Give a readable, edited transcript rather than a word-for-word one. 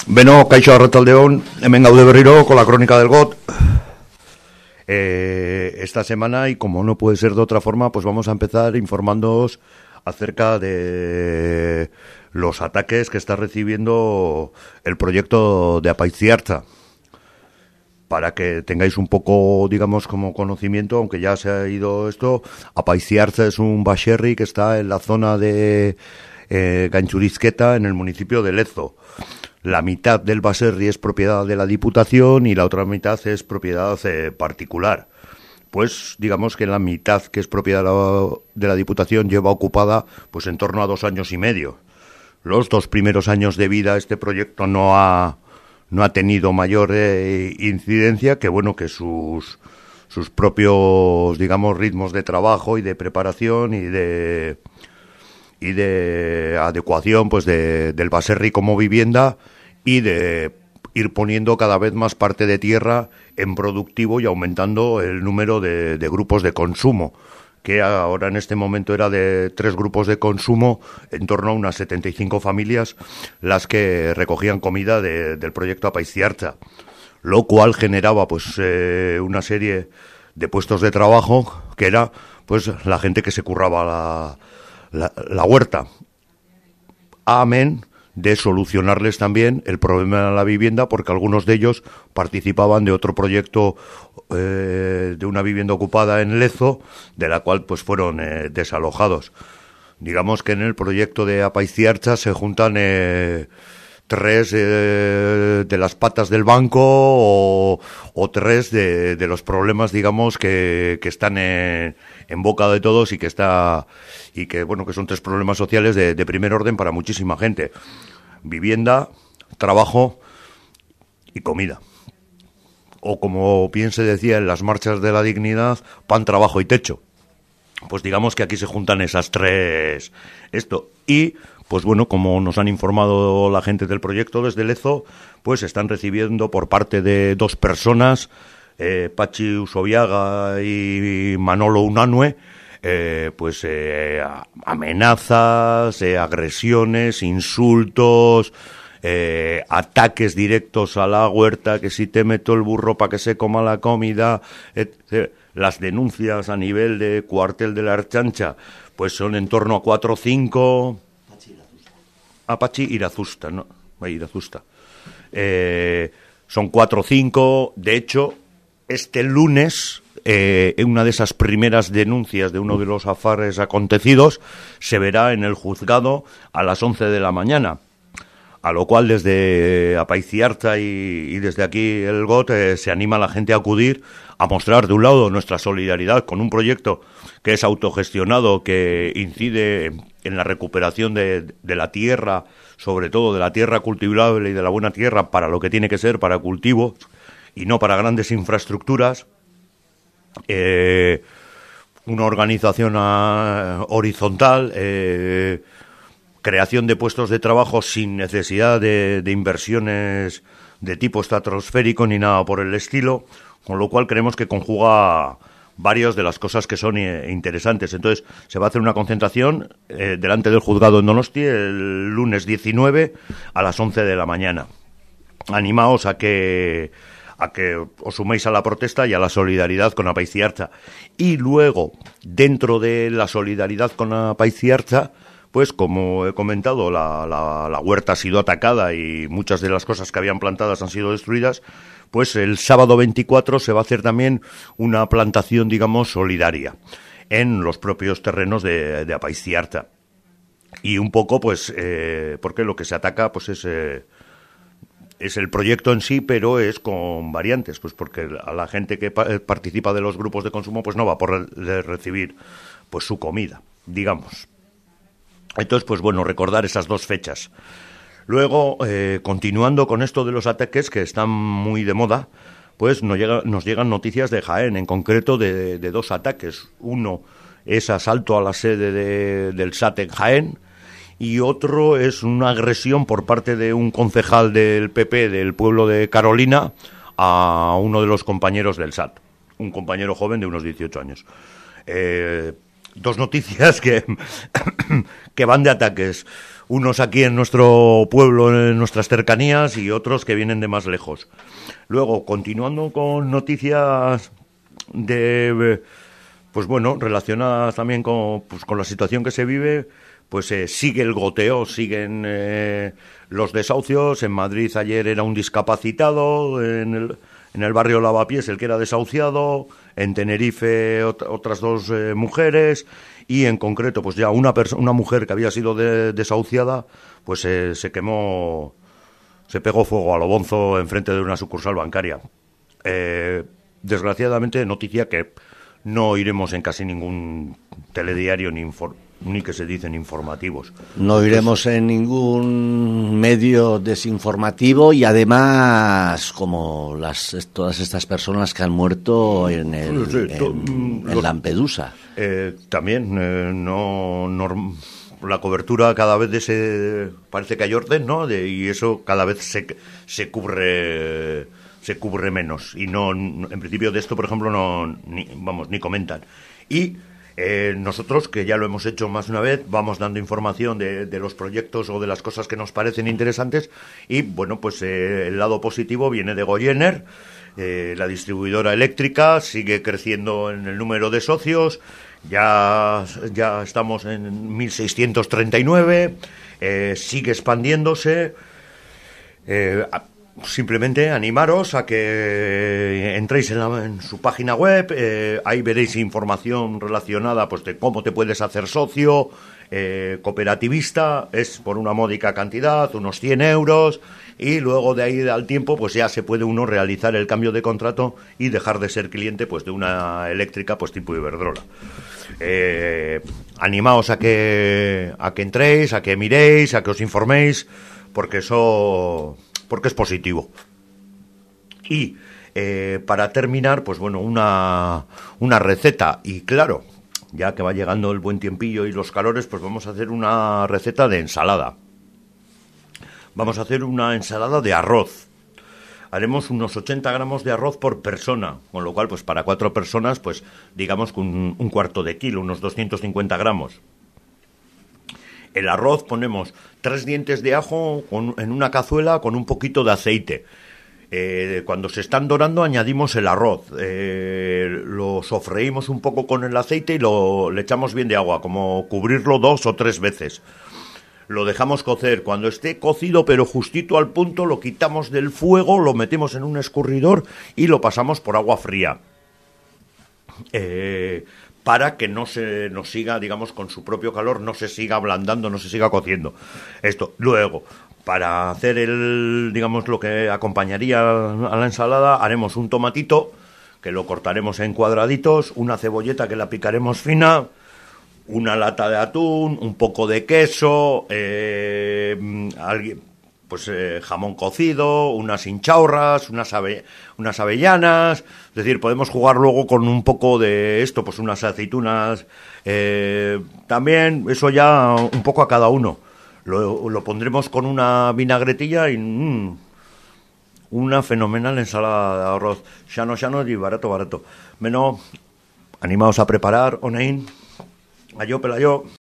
Beno, kaixo arratsaldeon, hemen gaude berriro con la crónica del GOT. Esta semana, y como no puede ser de otra forma, pues vamos a empezar informándoos acerca de los ataques que está recibiendo el proyecto de Apaitziartza. Para que tengáis un poco, digamos, como conocimiento, aunque ya se ha ido esto, Apaitziartza es un baserri que está en la zona de Gaintxurizketa, en el municipio de Lezo. La mitad del baserri es propiedad de la Diputación y la otra mitad es propiedad particular. Pues digamos que la mitad que es propiedad de la Diputación lleva ocupada pues en torno a 2 años y medio. Los 2 primeros años de vida este proyecto no ha tenido mayor incidencia, que bueno, que sus propios, digamos, ritmos de trabajo y de preparación y de adecuación pues del baserri como vivienda y de ir poniendo cada vez más parte de tierra en productivo y aumentando el número de grupos de consumo, que ahora en este momento era de 3 grupos de consumo, en torno a unas 75 familias las que recogían comida del proyecto Apaitziartza, lo cual generaba pues una serie de puestos de trabajo, que era pues la gente que se curraba la huerta. Amén de solucionarles también el problema de la vivienda, porque algunos de ellos participaban de otro proyecto de una vivienda ocupada en Lezo, de la cual pues fueron desalojados. Digamos que en el proyecto de Apaitziartza se juntan 3 de las patas del banco o 3 de los problemas, digamos, que están en boca de todos y que bueno, que son 3 problemas sociales de primer orden para muchísima gente: vivienda, trabajo y comida. O como bien se decía en las marchas de la dignidad, pan, trabajo y techo. Pues digamos que aquí se juntan esas 3 y pues bueno, como nos han informado la gente del proyecto desde Lezo, pues están recibiendo por parte de 2 personas, Pachi Usoviaga y Manolo Unanue, pues amenazas, agresiones, insultos, ataques directos a la huerta, que si te meto el burro para que se coma la comida, las denuncias a nivel de cuartel de la Ertzaintza pues son en torno a 4 o 5. Pachi Irazusta, ¿no? Irazusta. Son 4 o 5. De hecho, este lunes, en una de esas primeras denuncias de uno de los afares acontecidos, se verá en el juzgado a las 11 de la mañana. A lo cual desde Apaitziartza y desde aquí el GOT se anima a la gente a acudir, a mostrar de un lado nuestra solidaridad con un proyecto que es autogestionado, que incide en la recuperación de la tierra, sobre todo de la tierra cultivable y de la buena tierra para lo que tiene que ser, para cultivo y no para grandes infraestructuras. Una organización horizontal, creación de puestos de trabajo sin necesidad de inversiones de tipo estratosférico ni nada por el estilo, con lo cual creemos que conjuga varias de las cosas que son interesantes. Entonces se va a hacer una concentración delante del juzgado en Donosti el lunes 19 a las 11 de la mañana. Animaos a que os suméis a la protesta y a la solidaridad con Apaitziartza. Y luego, dentro de la solidaridad con Apaitziartza, pues como he comentado, la huerta ha sido atacada y muchas de las cosas que habían plantadas han sido destruidas. Pues el sábado 24 se va a hacer también una plantación, digamos, solidaria en los propios terrenos de Apaitziartza. Y un poco, pues, porque lo que se ataca, pues es el proyecto en sí, pero es con variantes, pues porque a la gente que participa de los grupos de consumo, pues no va a poder recibir, pues, su comida, digamos. Entonces, pues bueno, recordar esas 2 fechas. Luego, continuando con esto de los ataques que están muy de moda, pues nos llegan noticias de Jaén, en concreto de 2 ataques. Uno es asalto a la sede del SAT en Jaén y otro es una agresión por parte de un concejal del PP del pueblo de Carolina a uno de los compañeros del SAT, un compañero joven de unos 18 años. 2 noticias que van de ataques. unos aquí en nuestro pueblo, en nuestras cercanías, y otros que vienen de más lejos. Luego, continuando con noticias pues bueno, relacionadas también con la situación que se vive, pues sigue el goteo, siguen los desahucios. En Madrid ayer era un discapacitado, en el barrio Lavapiés el que era desahuciado, en Tenerife otras dos mujeres, y en concreto pues ya una mujer que había sido desahuciada, pues se quemó, se pegó fuego a lo bonzo enfrente de una sucursal bancaria. Desgraciadamente, noticia que no oiremos en casi ningún telediario ni que se dicen informativos. No oiremos en ningún medio desinformativo, y además como todas estas personas que han muerto en Lampedusa. También la cobertura cada vez parece que hay orden, ¿no? Y eso cada vez se cubre menos, y no, en principio de esto, por ejemplo, ni comentan. Y nosotros, que ya lo hemos hecho más de una vez, vamos dando información de los proyectos o de las cosas que nos parecen interesantes, y bueno, pues el lado positivo viene de Goyener. La distribuidora eléctrica sigue creciendo en el número de socios, ya estamos en 1.639, sigue expandiéndose. Simplemente animaros a que entréis en su página web, ahí veréis información relacionada pues de cómo te puedes hacer socio, cooperativista, es por una módica cantidad, unos 100 euros, y luego de ahí al tiempo pues ya se puede uno realizar el cambio de contrato y dejar de ser cliente pues de una eléctrica pues tipo Iberdrola. Animaos a que entréis, a que miréis, a que os informéis, porque es positivo. Y para terminar, pues bueno, una receta. Y claro, ya que va llegando el buen tiempillo y los calores, pues vamos a hacer una receta de ensalada. Vamos a hacer una ensalada de arroz. Haremos unos 80 gramos de arroz por persona, con lo cual, pues para 4 personas, pues digamos con un cuarto de kilo, unos 250 gramos. El arroz ponemos 3 dientes de ajo en una cazuela con un poquito de aceite. Cuando se están dorando añadimos el arroz. Lo sofreímos un poco con el aceite y le echamos bien de agua, como cubrirlo 2 o 3 veces. Lo dejamos cocer. Cuando esté cocido pero justito al punto, lo quitamos del fuego, lo metemos en un escurridor y lo pasamos por agua fría. Para que no se nos siga, digamos, con su propio calor, no se siga ablandando, no se siga cociendo. Esto. Luego, para hacer digamos, lo que acompañaría a la ensalada, haremos un tomatito, que lo cortaremos en cuadraditos, una cebolleta que la picaremos fina, una lata de atún, un poco de queso, jamón cocido, unas hinchaurras, unas avellanas. Es decir, podemos jugar luego con un poco de esto, pues unas aceitunas, también, eso ya un poco a cada uno. Lo pondremos con una vinagretilla y una fenomenal ensalada de arroz. Xano y barato. Menos, animaos a preparar, Onein. Ayo, pelayo.